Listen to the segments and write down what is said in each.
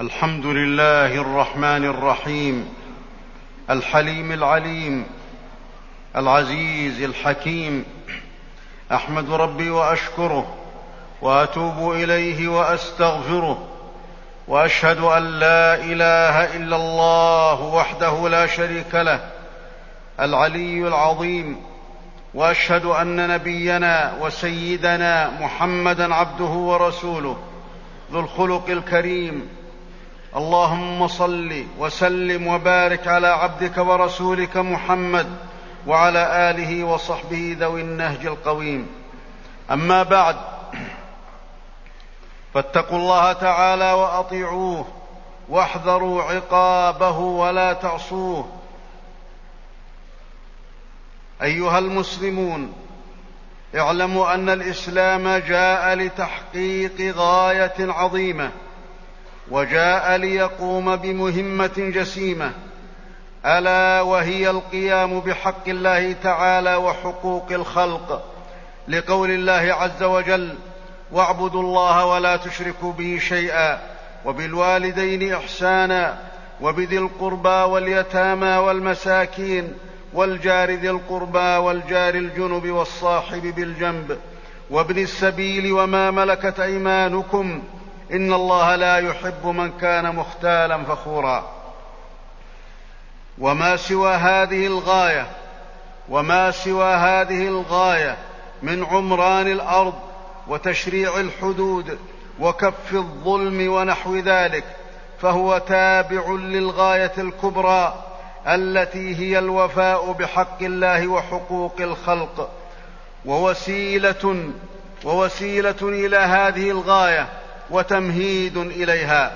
الحمد لله الرحمن الرحيم الحليم العليم العزيز الحكيم. أحمد ربي وأشكره وأتوب إليه وأستغفره، وأشهد أن لا إله إلا الله وحده لا شريك له العلي العظيم، وأشهد أن نبينا وسيدنا محمدًا عبده ورسوله ذو الخلق الكريم. اللهم صل وسلم وبارك على عبدك ورسولك محمد وعلى آله وصحبه ذوي النهج القويم. أما بعد، فاتقوا الله تعالى وأطيعوه واحذروا عقابه ولا تعصوه. أيها المسلمون، اعلموا أن الإسلام جاء لتحقيق غاية عظيمة، وجاء ليقوم بمهمة جسيمة، ألا وهي القيام بحق الله تعالى وحقوق الخلق، لقول الله عز وجل: واعبدوا الله ولا تشركوا به شيئا وبالوالدين إحسانا وبذي القربى واليتامى والمساكين والجار ذي القربى والجار الجنب والصاحب بالجنب وابن السبيل وما ملكت أيمانكم إن الله لا يحب من كان مختالا فخورا. وما سوى هذه الغاية من عمران الأرض وتشريع الحدود وكف الظلم ونحو ذلك، فهو تابع للغاية الكبرى التي هي الوفاء بحق الله وحقوق الخلق، ووسيلة إلى هذه الغاية وتمهيد إليها.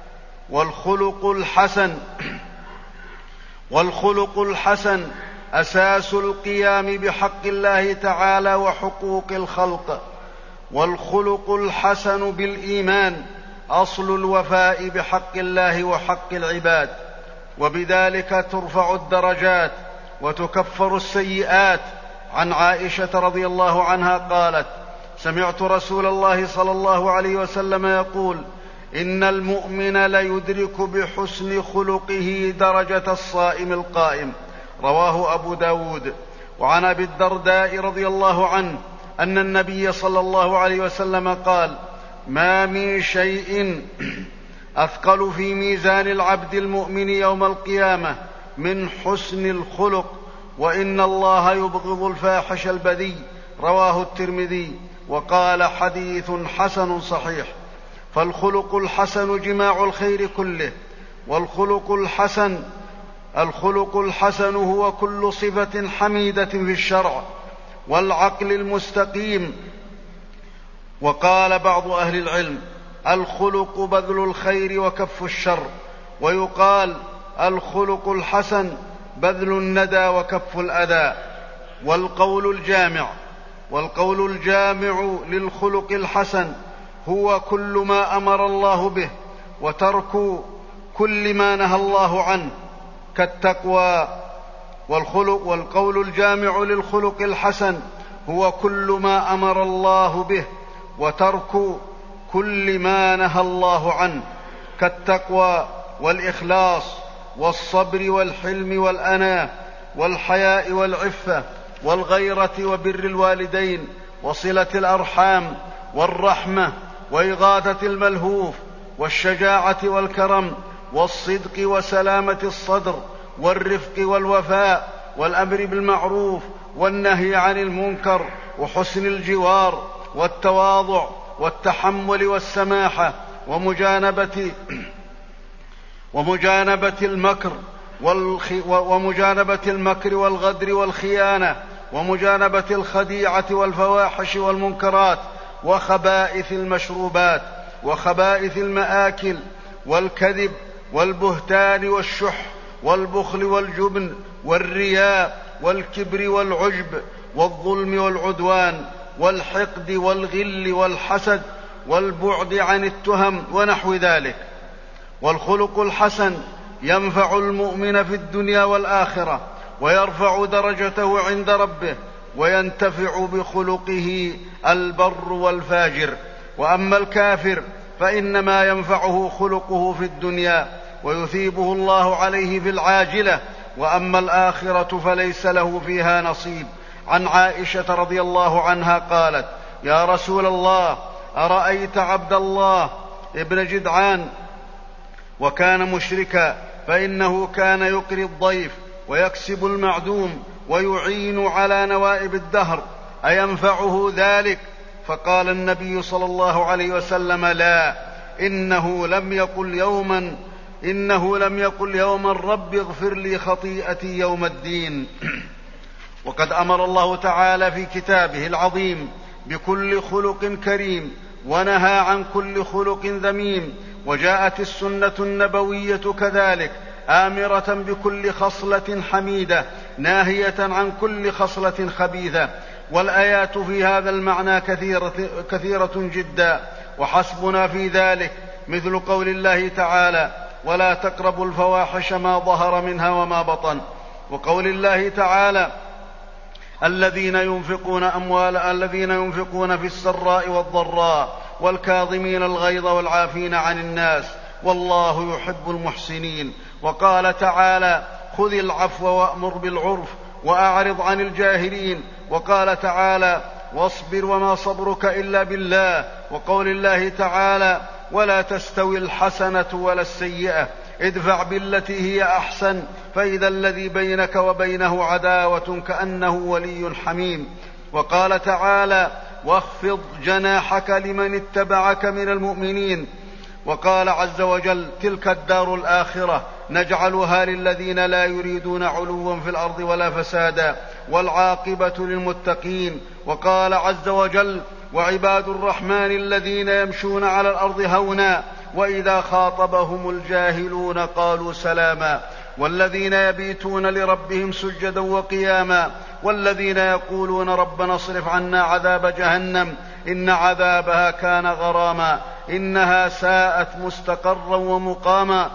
والخلق الحسن أساس القيام بحق الله تعالى وحقوق الخلق، والخلق الحسن بالإيمان أصل الوفاء بحق الله وحق العباد، وبذلك ترفع الدرجات وتكفر السيئات. عن عائشة رضي الله عنها قالت: سمعت رسول الله صلى الله عليه وسلم يقول: إن المؤمن ليدرك بحسن خلقه درجة الصائم القائم، رواه أبو داود. وعن أبي الدرداء رضي الله عنه أن النبي صلى الله عليه وسلم قال: ما من شيء أثقل في ميزان العبد المؤمن يوم القيامة من حسن الخلق، وإن الله يبغض الفاحش البذيء، رواه الترمذي، وقال: حديث حسن صحيح. فالخلق الحسن جماع الخير كله، والخلق الحسن هو كل صفة حميدة في الشرع والعقل المستقيم. وقال بعض أهل العلم: الخلق بذل الخير وكف الشر، ويقال: الخلق الحسن بذل الندى وكف الأذى. والقول الجامع للخلق الحسن هو كل ما أمر الله به وترك كل ما نهى الله عنه كالتقوى. والقول الجامع للخلق الحسن هو كل ما أمر الله به وترك كل ما نهى الله عنه كالتقوى والإخلاص والصبر والحلم والأناة والحياء والعفة والغيرة وبر الوالدين وصلة الأرحام والرحمة وإغاثة الملهوف والشجاعة والكرم والصدق وسلامة الصدر والرفق والوفاء والأمر بالمعروف والنهي عن المنكر وحسن الجوار والتواضع والتحمل والسماحة ومجانبة المكر والغدر والخيانة ومجانبة الخديعة والفواحش والمنكرات وخبائث المشروبات وخبائث المآكل والكذب والبهتان والشح والبخل والجبن والرياء والكبر والعجب والظلم والعدوان والحقد والغل والحسد والبعد عن التهم ونحو ذلك. والخلق الحسن ينفع المؤمن في الدنيا والآخرة ويرفع درجته عند ربه، وينتفع بخلقه البر والفاجر. وأما الكافر فإنما ينفعه خلقه في الدنيا ويثيبه الله عليه في العاجلة، وأما الآخرة فليس له فيها نصيب. عن عائشة رضي الله عنها قالت: يا رسول الله، أرأيت عبد الله ابن جدعان وكان مشركا، فإنه كان يقري الضيف ويكسب المعدوم ويعين على نوائب الدهر، أينفعه ذلك؟ فقال النبي صلى الله عليه وسلم: لا، إنه لم يقل يوما رب اغفر لي خطيئتي يوم الدين. وقد أمر الله تعالى في كتابه العظيم بكل خلق كريم، ونهى عن كل خلق ذميم، وجاءت السنة النبوية كذلك آمرة بكل خصلة حميدة ناهية عن كل خصلة خبيثة. والآيات في هذا المعنى كثيرة جدا، وحسبنا في ذلك مثل قول الله تعالى: ولا تقربوا الفواحش ما ظهر منها وما بطن، وقول الله تعالى: الذين ينفقون في السراء والضراء والكاظمين الغيظ والعافين عن الناس والله يحب المحسنين. وقال تعالى: خذ العفو وأمر بالعرف وأعرض عن الجاهلين. وقال تعالى: واصبر وما صبرك إلا بالله. وقول الله تعالى: ولا تستوي الحسنة ولا السيئة ادفع بالتي هي أحسن فإذا الذي بينك وبينه عداوة كأنه ولي حميم. وقال تعالى: واخفض جناحك لمن اتبعك من المؤمنين. وقال عز وجل: تلك الدار الآخرة نجعلها للذين لا يريدون علوا في الأرض ولا فسادا والعاقبة للمتقين. وقال عز وجل: وعباد الرحمن الذين يمشون على الأرض هونا وإذا خاطبهم الجاهلون قالوا سلاما والذين يبيتون لربهم سجدا وقياما والذين يقولون ربنا اصرف عنا عذاب جهنم إن عذابها كان غراما إنها ساءت مستقرا ومقاما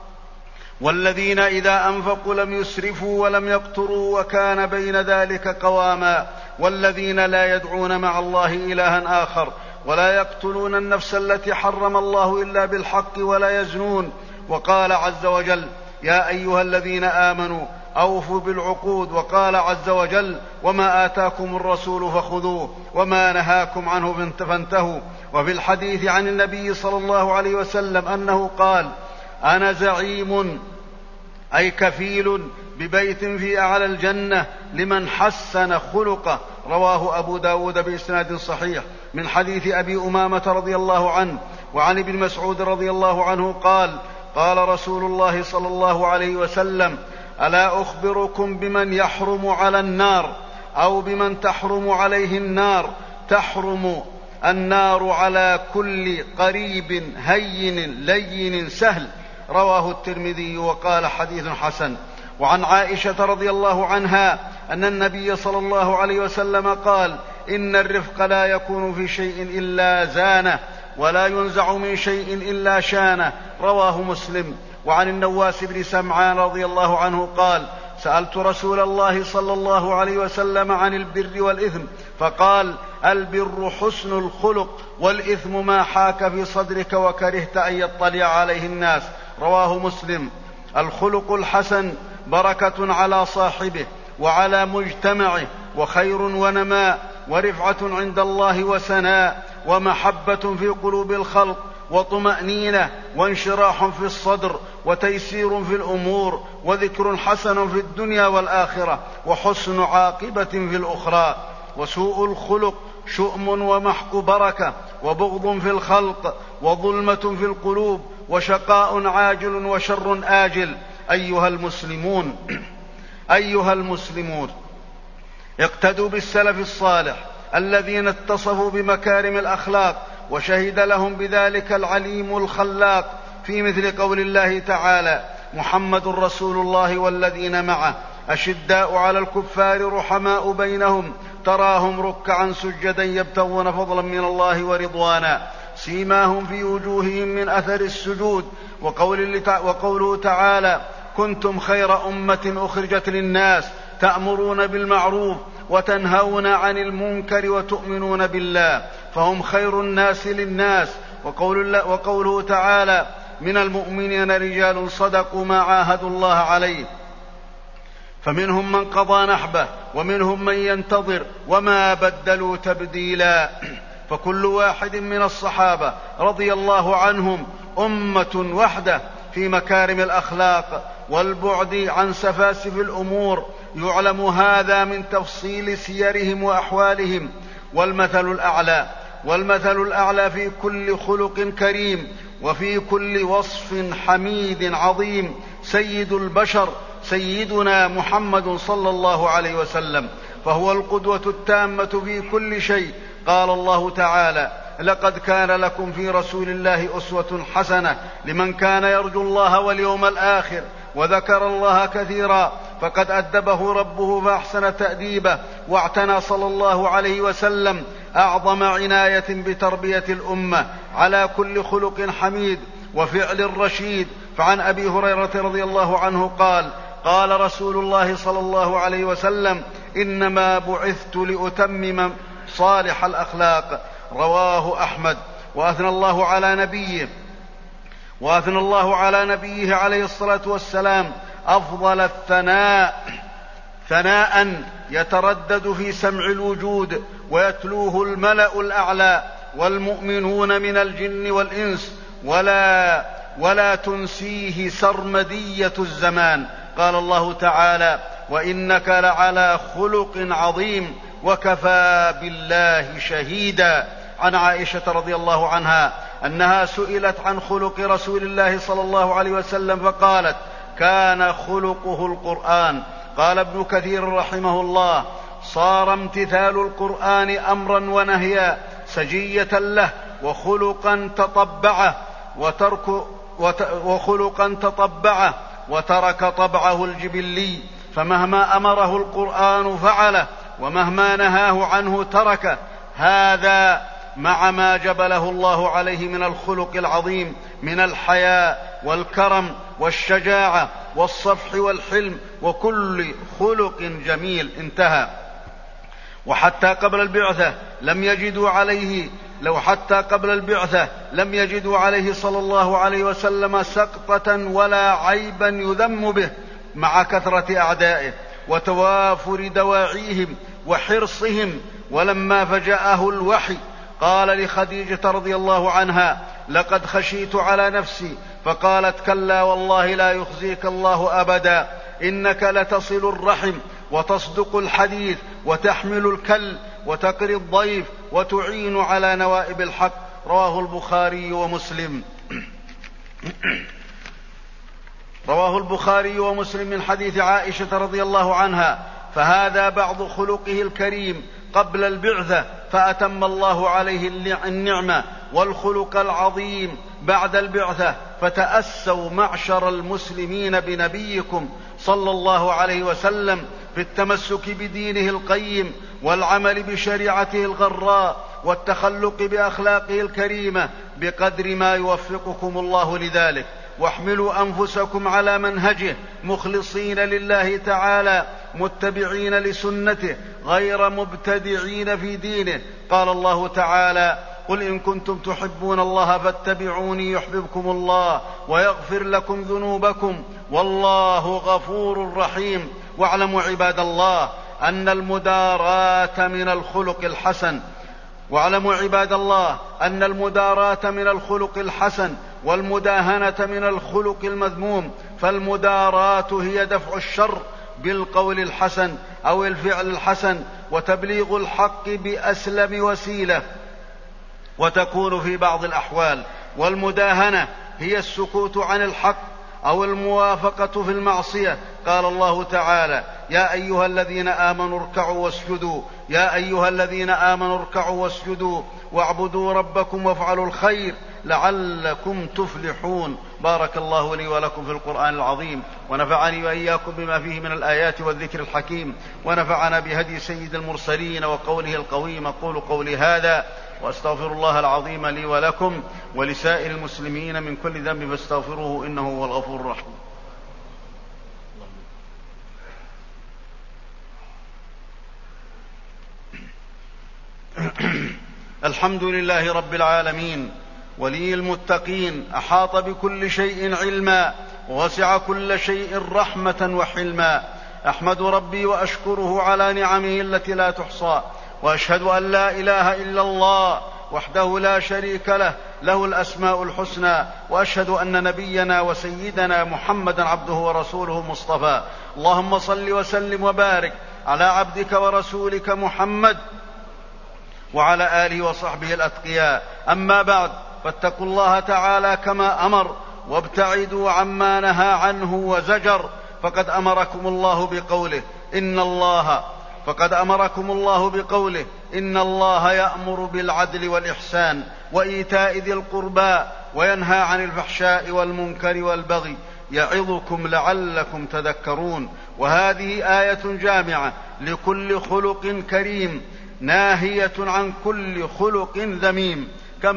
والذين إذا أنفقوا لم يسرفوا ولم يقتروا وكان بين ذلك قواما والذين لا يدعون مع الله إلها آخر ولا يقتلون النفس التي حرم الله إلا بالحق ولا يزنون. وقال عز وجل: يا أيها الذين آمنوا أوفوا بالعقود. وقال عز وجل: وما آتاكم الرسول فخذوه وما نهاكم عنه فانتهوا. وفي الحديث عن النبي صلى الله عليه وسلم أنه قال: أنا زعيم أي كفيل ببيت في أعلى الجنة لمن حسن خلقه. رواه أبو داود بإسناد صحيح من حديث أبي أمامة رضي الله عنه. وعن ابن مسعود رضي الله عنه قال: قال رسول الله صلى الله عليه وسلم: ألا أخبركم بمن يحرم على النار أو بمن تحرم عليه النار؟ تحرم النار على كل قريب هين لين سهل. رواه الترمذي وقال: حديث حسن. وعن عائشة رضي الله عنها أن النبي صلى الله عليه وسلم قال: إن الرفق لا يكون في شيء إلا زانه ولا ينزع من شيء إلا شانه. رواه مسلم. وعن النواس بن سمعان رضي الله عنه قال: سألت رسول الله صلى الله عليه وسلم عن البر والإثم فقال: البر حسن الخلق والإثم ما حاك في صدرك وكرهت أن يطلع عليه الناس. رواه مسلم. الخلق الحسن بركة على صاحبه وعلى مجتمعه وخير ونماء ورفعة عند الله وسناء ومحبة في قلوب الخلق وطمأنينة وانشراح في الصدر وتيسير في الأمور وذكر حسن في الدنيا والآخرة وحسن عاقبة في الأخرى. وسوء الخلق شؤم ومحق بركة وبغض في الخلق وظلمة في القلوب وشقاء عاجل وشر آجل. أيها المسلمون اقتدوا بالسلف الصالح الذين اتصفوا بمكارم الأخلاق وشهد لهم بذلك العليم الخلاق في مثل قول الله تعالى: محمد رسول الله والذين معه أشداء على الكفار رحماء بينهم تراهم ركعا سجدا يبتغون فضلا من الله ورضوانا سيماهم في وجوههم من أثر السجود. وقوله تعالى: كنتم خير أمة أخرجت للناس تأمرون بالمعروف وتنهون عن المنكر وتؤمنون بالله. فهم خير الناس للناس وقوله تعالى: من المؤمنين رجال صدقوا ما عاهدوا الله عليه فمنهم من قضى نحبه ومنهم من ينتظر وما بدلوا تبديلا. فكل واحد من الصحابة رضي الله عنهم أمة وحدة في مكارم الأخلاق والبعد عن سفاسف الأمور، يعلم هذا من تفصيل سيرهم وأحوالهم. والمثل الأعلى في كل خلق كريم وفي كل وصف حميد عظيم سيد البشر سيدنا محمد صلى الله عليه وسلم، فهو القدوة التامة في كل شيء. قال الله تعالى: لقد كان لكم في رسول الله أسوة حسنة لمن كان يرجو الله واليوم الآخر وذكر الله كثيرا. فقد أدبه ربه فأحسن تأديبه، واعتنى صلى الله عليه وسلم أعظم عناية بتربية الأمة على كل خلق حميد وفعل رشيد. فعن أبي هريرة رضي الله عنه قال: قال رسول الله صلى الله عليه وسلم: إنما بعثت لأتمم صالح الأخلاق. رواه أحمد. وأثنى الله على نبيه عليه الصلاة والسلام أفضل الثناء، ثناء يتردد في سمع الوجود ويتلوه الملأ الأعلى والمؤمنون من الجن والإنس، ولا تنسيه سرمدية الزمان. قال الله تعالى: وإنك لعلى خلق عظيم وكفى بالله شهيدا. عن عائشة رضي الله عنها أنها سئلت عن خلق رسول الله صلى الله عليه وسلم فقالت: كان خلقه القرآن. قال ابن كثير رحمه الله: صار امتثال القرآن أمرا ونهيا سجية له وخلقا تطبعه وترك طبعه الجبلي، فمهما أمره القرآن فعله ومهما نهاه عنه تركه. هذا مع ما جبله الله عليه من الخلق العظيم من الحياء والكرم والشجاعة والصفح والحلم وكل خلق جميل. انتهى. وحتى قبل البعثة لم يجدوا عليه صلى الله عليه وسلم سقطة ولا عيبا يذم به، مع كثرة أعدائه وتوافر دواعيهم وحرصهم. ولما فجاءه الوحي قال لخديجة رضي الله عنها: لقد خشيت على نفسي، فقالت: كلا والله لا يخزيك الله أبدا، إنك لتصل الرحم وتصدق الحديث وتحمل الكل وتقري الضيف وتعين على نوائب الحق. رواه البخاري ومسلم من حديث عائشة رضي الله عنها. فهذا بعض خلقه الكريم قبل البعثة، فأتم الله عليه النعمة والخلق العظيم بعد البعثة. فتأسوا معشر المسلمين بنبيكم صلى الله عليه وسلم في التمسك بدينه القيم والعمل بشريعته الغراء والتخلق بأخلاقه الكريمة بقدر ما يوفقكم الله لذلك. واحملوا أنفسكم على منهجه مخلصين لله تعالى متبعين لسنته غير مبتدعين في دينه. قال الله تعالى: قل إن كنتم تحبون الله فاتبعوني يحببكم الله ويغفر لكم ذنوبكم والله غفور رحيم. واعلموا عباد الله أن المداراة من الخلق الحسن والمداهنة من الخلق المذموم. فالمداراة هي دفع الشر بالقول الحسن أو الفعل الحسن وتبليغ الحق بأسلم وسيلة، وتكون في بعض الأحوال. والمداهنة هي السكوت عن الحق أو الموافقة في المعصية. قال الله تعالى: يا أيها الذين آمنوا اركعوا واسجدوا واعبدوا ربكم وافعلوا الخير لعلكم تفلحون. بارك الله لي ولكم في القرآن العظيم، ونفعني وإياكم بما فيه من الآيات والذكر الحكيم، ونفعنا بهدي سيد المرسلين وقوله القويم. أقول قولي هذا وأستغفر الله العظيم لي ولكم ولسائر المسلمين من كل ذنب فاستغفروه إنه هو الغفور الرحيم. الحمد لله رب العالمين، ولي المتقين، أحاط بكل شيء علما، ووسع كل شيء رحمة وحلما. أحمد ربي وأشكره على نعمه التي لا تحصى، وأشهد أن لا إله إلا الله وحده لا شريك له، له الأسماء الحسنى، وأشهد أن نبينا وسيدنا محمدا عبده ورسوله المصطفى. اللهم صل وسلم وبارك على عبدك ورسولك محمد وعلى آله وصحبه الأتقياء. أما بعد، فاتقوا الله تعالى كما أمر، وابتعدوا عما نهى عنه وزجر، فقد أمركم الله بقوله إن الله يأمر بالعدل والإحسان وإيتاء ذي القربى وينهى عن الفحشاء والمنكر والبغي يعظكم لعلكم تذكرون. وهذه آية جامعة لكل خلق كريم، ناهية عن كل خلق ذميم،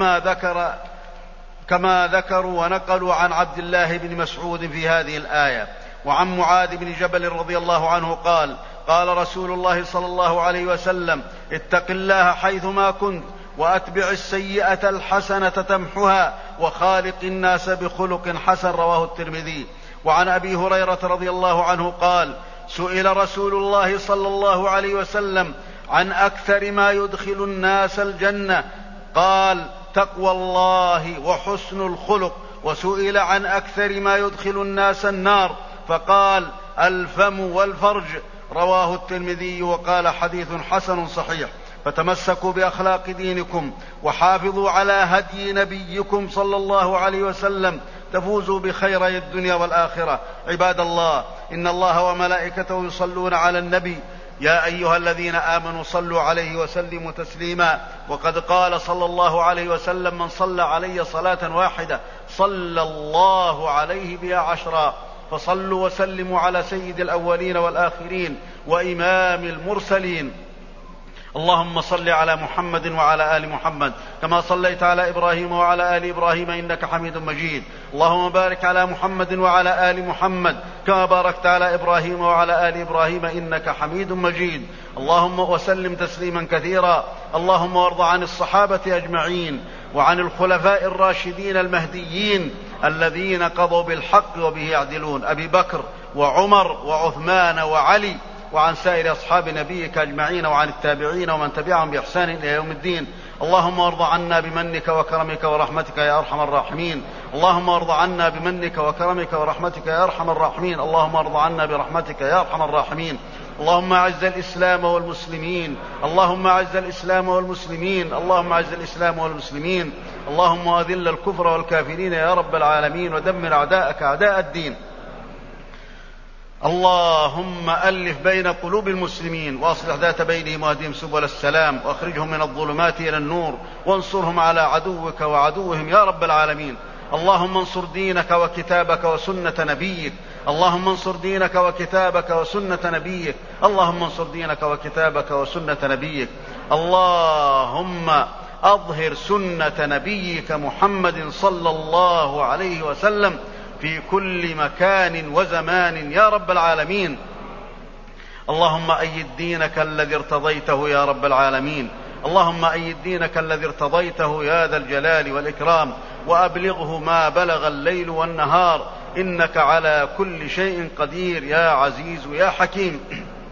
كما ذكروا ونقلوا عن عبد الله بن مسعود في هذه الآية. وعن معاذ بن جبل رضي الله عنه قال: قال رسول الله صلى الله عليه وسلم: اتق الله حيثما كنت، وأتبع السيئة الحسنة تمحها، وخالق الناس بخلق حسن. رواه الترمذي. وعن أبي هريرة رضي الله عنه قال: سئل رسول الله صلى الله عليه وسلم عن أكثر ما يدخل الناس الجنة، قال: تقوى الله وحسن الخلق. وسئل عن أكثر ما يدخل الناس النار، فقال: الفم والفرج. رواه الترمذي وقال: حديث حسن صحيح. فتمسكوا بأخلاق دينكم، وحافظوا على هدي نبيكم صلى الله عليه وسلم، تفوزوا بخيري الدنيا والآخرة. عباد الله، إن الله وملائكته يصلون على النبي، يا أيها الذين آمنوا صلوا عليه وسلموا تسليما. وقد قال صلى الله عليه وسلم: من صلى علي صلاة واحدة صلى الله عليه بها 10. فصلوا وسلموا على سيد الأولين والآخرين وإمام المرسلين. اللهم صل على محمد وعلى آل محمد كما صليت على إبراهيم وعلى آل إبراهيم إنك حميد مجيد. اللهم بارك على محمد وعلى آل محمد كما باركت على إبراهيم وعلى آل إبراهيم إنك حميد مجيد. اللهم وسلم تسليما كثيرا. اللهم وارض عن الصحابة أجمعين، وعن الخلفاء الراشدين المهديين الذين قضوا بالحق وبه يعدلون، أبي بكر وعمر وعثمان وعلي، وعن سائر أصحاب نبيك أجمعين، وعن التابعين ومن تبعهم بإحسان إلى يوم الدين. اللهم وارض عنا بمنك وكرمك ورحمتك يا أرحم الراحمين. اللهم وارض عنا بمنك وكرمك ورحمتك يا أرحم الراحمين. اللهم وارض عنا برحمتك يا أرحم الراحمين. اللهم أعز الإسلام والمسلمين. اللهم أعز الإسلام والمسلمين. اللهم أعز الإسلام والمسلمين. اللهم أذل الكفر والكافرين يا رب العالمين، ودمر أعداءك أعداء الدين. اللهم ألف بين قلوب المسلمين، وأصلح ذات بينهم، واهدهم سبل السلام، وأخرجهم من الظلمات إلى النور، وانصرهم على عدوك وعدوهم يا رب العالمين. اللهم انصر دينك وكتابك وسنة نبيك. اللهم انصر دينك وكتابك وسنة نبيك. اللهم انصر دينك وكتابك وسنة نبيك. اللهم أظهر سنة نبيك محمد صلى الله عليه وسلم في كل مكان وزمان يا رب العالمين. اللهم أيد دينك الذي ارتضيته يا رب العالمين. اللهم أيد دينك الذي ارتضيته يا ذا الجلال والإكرام، وأبلغه ما بلغ الليل والنهار، إنك على كل شيء قدير يا عزيز يا حكيم.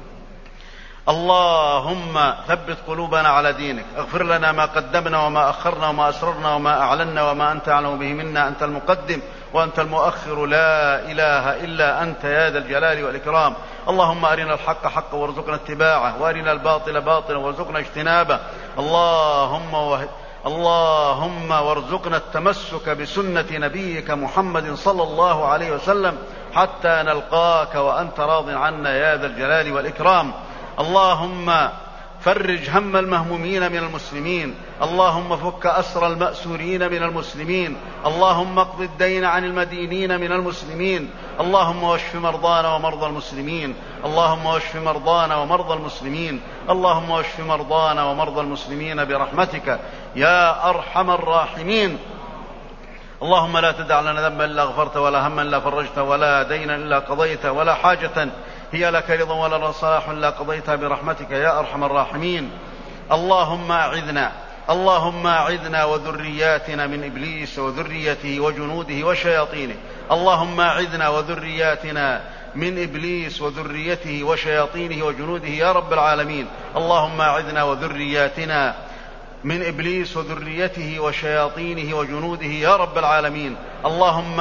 اللهم ثبت قلوبنا على دينك، اغفر لنا ما قدمنا وما أخرنا وما أسررنا وما أعلنا وما أنت أعلم به منا، أنت المقدم وأنت المؤخر، لا إله إلا أنت يا ذا الجلال والإكرام. اللهم أرنا الحق حقا وارزقنا اتباعه، وأرنا الباطل باطلا وارزقنا اجتنابه. اللهم وارزقنا التمسك بسنة نبيك محمد صلى الله عليه وسلم حتى نلقاك وأنت راض عنا يا ذا الجلال والإكرام. اللهم فرج هم المهمومين من المسلمين. اللهم فك أسر المأسورين من المسلمين. اللهم اقض الدين عن المدينين من المسلمين. اللهم واشف مرضانا ومرضى المسلمين. اللهم واشف مرضانا ومرضى المسلمين. اللهم واشف مرضانا ومرضى المسلمين برحمتك يا أرحم الراحمين. اللهم لا تدع لنا ذنبا إلا غفرته، ولا هما إلا فرجته، ولا دينا إلا قضيته، ولا حاجة هي لك رضا ولا صلاح إلا قضيتها برحمتك يا أرحم الراحمين. اللهم أعذنا اللهم أعذنا وذرياتنا من إبليس وذريته وجنوده وشياطينه. اللهم أعذنا وذرياتنا من إبليس وذريته وشياطينه وجنوده يا رب العالمين. اللهم أعذنا وذرياتنا من إبليس وذريته وشياطينه وجنوده يا رب العالمين. اللهم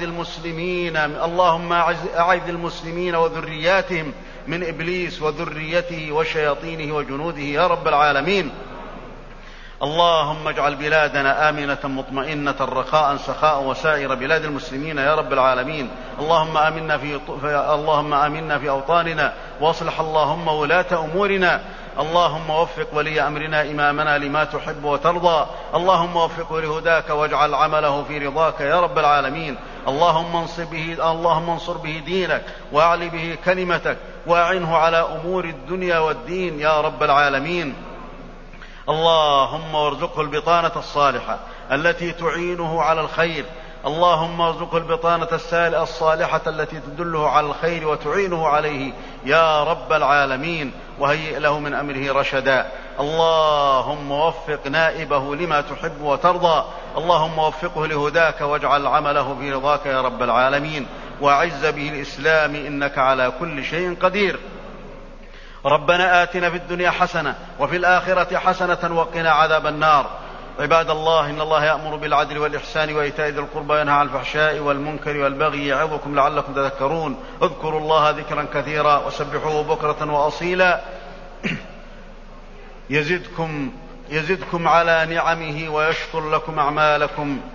أعذ المسلمين وذرياتهم من إبليس وذريته وشياطينه وجنوده يا رب العالمين. اللهم اجعل بلادنا آمنة مطمئنة رخاء سخاء وسائر بلاد المسلمين يا رب العالمين. اللهم آمنا في أوطاننا، واصلح اللهم ولاة أمورنا. اللهم وفق ولي أمرنا إمامنا لما تحب وترضى. اللهم وفقه لهداك واجعل عمله في رضاك يا رب العالمين. اللهم انصر به دينك واعل به كلمتك واعنه على أمور الدنيا والدين يا رب العالمين. اللهم وارزقه البطانة الصالحة التي تعينه على الخير. اللهم ارزقه البطانة الصالحة التي تدله على الخير وتعينه عليه يا رب العالمين، وهيئ له من أمره رشدا. اللهم وفق نائبه لما تحب وترضى. اللهم وفقه لهداك واجعل عمله في رضاك يا رب العالمين، وأعز به الإسلام إنك على كل شيء قدير. ربنا آتنا في الدنيا حسنة وفي الآخرة حسنة وقنا عذاب النار. عباد الله، إن الله يأمر بالعدل والإحسان وإيتاء ذي القربى وينهى عن الفحشاء والمنكر والبغي يعظكم لعلكم تذكرون. اذكروا الله ذكرا كثيرا وسبحوه بكرة وأصيلا يزدكم على نعمه ويشكر لكم أعمالكم.